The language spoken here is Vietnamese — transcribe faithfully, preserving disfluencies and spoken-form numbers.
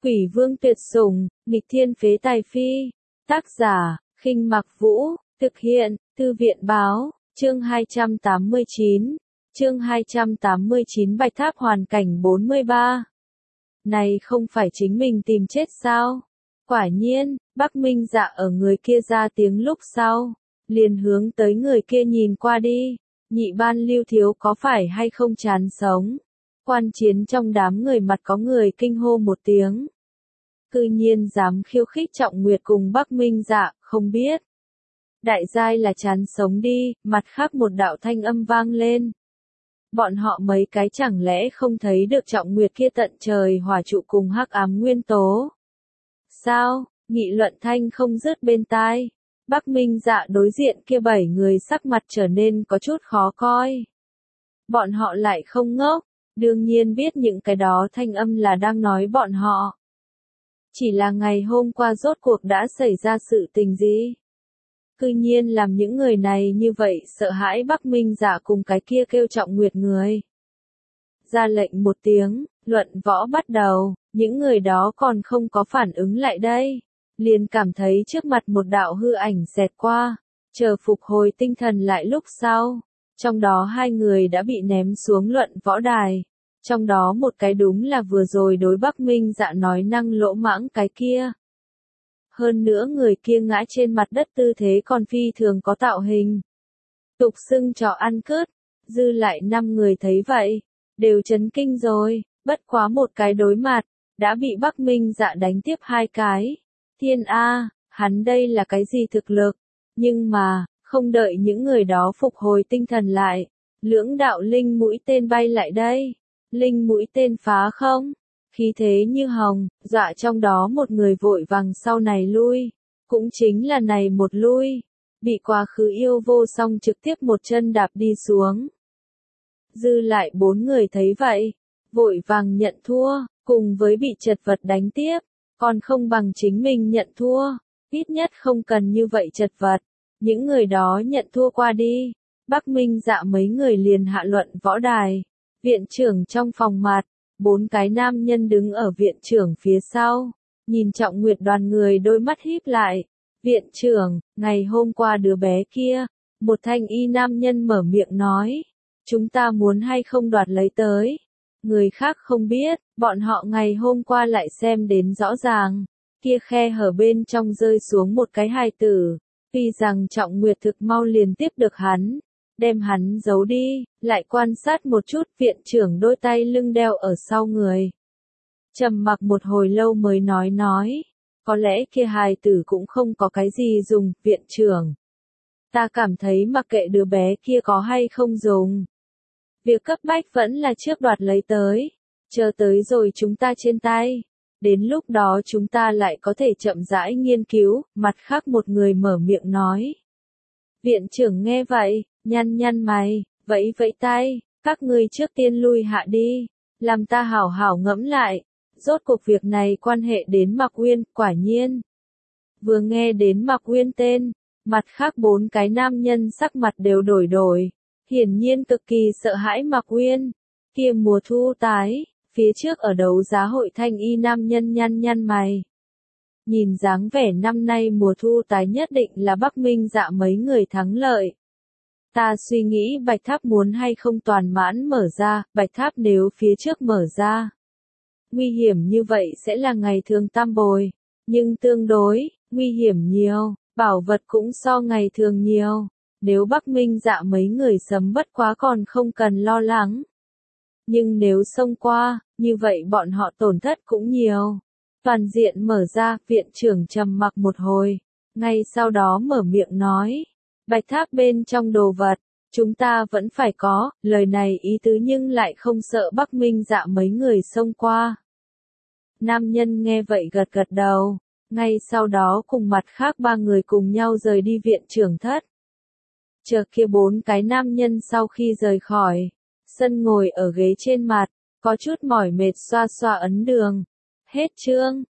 Quỷ vương tuyệt sủng, nghịch thiên phế tài phi. Tác giả, Khinh Mặc Vũ, thực hiện, Thư viện báo, chương hai trăm tám mươi chín. Chương hai trăm tám mươi chín Bạch Tháp hoàn cảnh bốn mươi ba. Này không phải chính mình tìm chết sao? Quả nhiên, Bắc Minh Dạ ở người kia ra tiếng lúc sau, liền hướng tới người kia nhìn qua đi. Nhị ban Lưu thiếu có phải hay không chán sống? Quan chiến trong đám người mặt có người kinh hô một tiếng. Cư nhiên dám khiêu khích Trọng Nguyệt cùng Bắc Minh Dạ, không biết. Đại giai là chán sống đi, mặt khác một đạo thanh âm vang lên. Bọn họ mấy cái chẳng lẽ không thấy được Trọng Nguyệt kia tận trời hỏa trụ cùng hắc ám nguyên tố? Sao, nghị luận thanh không dứt bên tai. Bắc Minh Dạ đối diện kia bảy người sắc mặt trở nên có chút khó coi. Bọn họ lại không ngốc, đương nhiên biết những cái đó thanh âm là đang nói bọn họ. Chỉ là ngày hôm qua rốt cuộc đã xảy ra sự tình gì? Cư nhiên làm những người này như vậy sợ hãi Bắc Minh Dạ cùng cái kia kêu Trọng Nguyệt người. Ra lệnh một tiếng, luận võ bắt đầu, những người đó còn không có phản ứng lại đây. Liền cảm thấy trước mặt một đạo hư ảnh xẹt qua, chờ phục hồi tinh thần lại lúc sau. Trong đó hai người đã bị ném xuống luận võ đài. Trong đó một cái đúng là vừa rồi đối Bắc Minh Dạ nói năng lỗ mãng cái kia. Hơn nữa người kia ngã trên mặt đất tư thế còn phi thường có tạo hình. Tục xưng trò ăn cướp, dư lại năm người thấy vậy, đều chấn kinh rồi, bất quá một cái đối mặt, đã bị Bắc Minh Dạ đánh tiếp hai cái. Thiên A, hắn đây là cái gì thực lực? Nhưng mà, không đợi những người đó phục hồi tinh thần lại, lưỡng đạo linh mũi tên bay lại đây. Linh mũi tên phá không? Khí thế như hồng, dọa trong đó một người vội vàng sau này lui. Cũng chính là này một lui, bị quá khứ yêu vô song trực tiếp một chân đạp đi xuống. Dư lại bốn người thấy vậy, vội vàng nhận thua, cùng với bị chật vật đánh tiếp, còn không bằng chính mình nhận thua, ít nhất không cần như vậy chật vật. Những người đó nhận thua qua đi, Bắc Minh Dạ mấy người liền hạ luận võ đài. Viện trưởng trong phòng mặt, bốn cái nam nhân đứng ở viện trưởng phía sau, nhìn Trọng Nguyệt đoàn người đôi mắt híp lại. Viện trưởng, ngày hôm qua đứa bé kia, một thanh y nam nhân mở miệng nói, chúng ta muốn hay không đoạt lấy tới. Người khác không biết, bọn họ ngày hôm qua lại xem đến rõ ràng, kia khe hở bên trong rơi xuống một cái hài tử, tuy rằng Trọng Nguyệt thực mau liền tiếp được hắn. Đem hắn giấu đi, lại quan sát một chút viện trưởng đôi tay lưng đeo ở sau người. Trầm mặc một hồi lâu mới nói nói, có lẽ kia hài tử cũng không có cái gì dùng, viện trưởng. Ta cảm thấy mặc kệ đứa bé kia có hay không dùng. Việc cấp bách vẫn là trước đoạt lấy tới, chờ tới rồi chúng ta trên tay. Đến lúc đó chúng ta lại có thể chậm rãi nghiên cứu, mặt khác một người mở miệng nói. Viện trưởng nghe vậy, nhăn nhăn mày, vẫy vẫy tay, các ngươi trước tiên lui hạ đi, làm ta hảo hảo ngẫm lại, rốt cuộc việc này quan hệ đến Mạc Uyên, quả nhiên. Vừa nghe đến Mạc Uyên tên, mặt khác bốn cái nam nhân sắc mặt đều đổi đổi, hiển nhiên cực kỳ sợ hãi Mạc Uyên. Kia mùa thu tái, phía trước ở đấu giá hội thanh y nam nhân nhăn nhăn mày. Nhìn dáng vẻ năm nay mùa thu tái nhất định là Bắc Minh Dạ mấy người thắng lợi. Ta suy nghĩ Bạch Tháp muốn hay không toàn mãn mở ra, Bạch Tháp nếu phía trước mở ra. Nguy hiểm như vậy sẽ là ngày thường tam bồi, nhưng tương đối, nguy hiểm nhiều, bảo vật cũng so ngày thường nhiều. Nếu Bắc Minh Dạ mấy người sấm bất quá còn không cần lo lắng. Nhưng nếu xông qua, như vậy bọn họ tổn thất cũng nhiều. Toàn diện mở ra, viện trưởng trầm mặc một hồi, ngay sau đó mở miệng nói. Bạch Tháp bên trong đồ vật, chúng ta vẫn phải có, lời này ý tứ nhưng lại không sợ Bắc Minh Dạ mấy người xông qua. Nam nhân nghe vậy gật gật đầu, ngay sau đó cùng mặt khác ba người cùng nhau rời đi viện trưởng thất. Chờ kia bốn cái nam nhân sau khi rời khỏi, sân ngồi ở ghế trên mặt, có chút mỏi mệt xoa xoa ấn đường. Hết chương.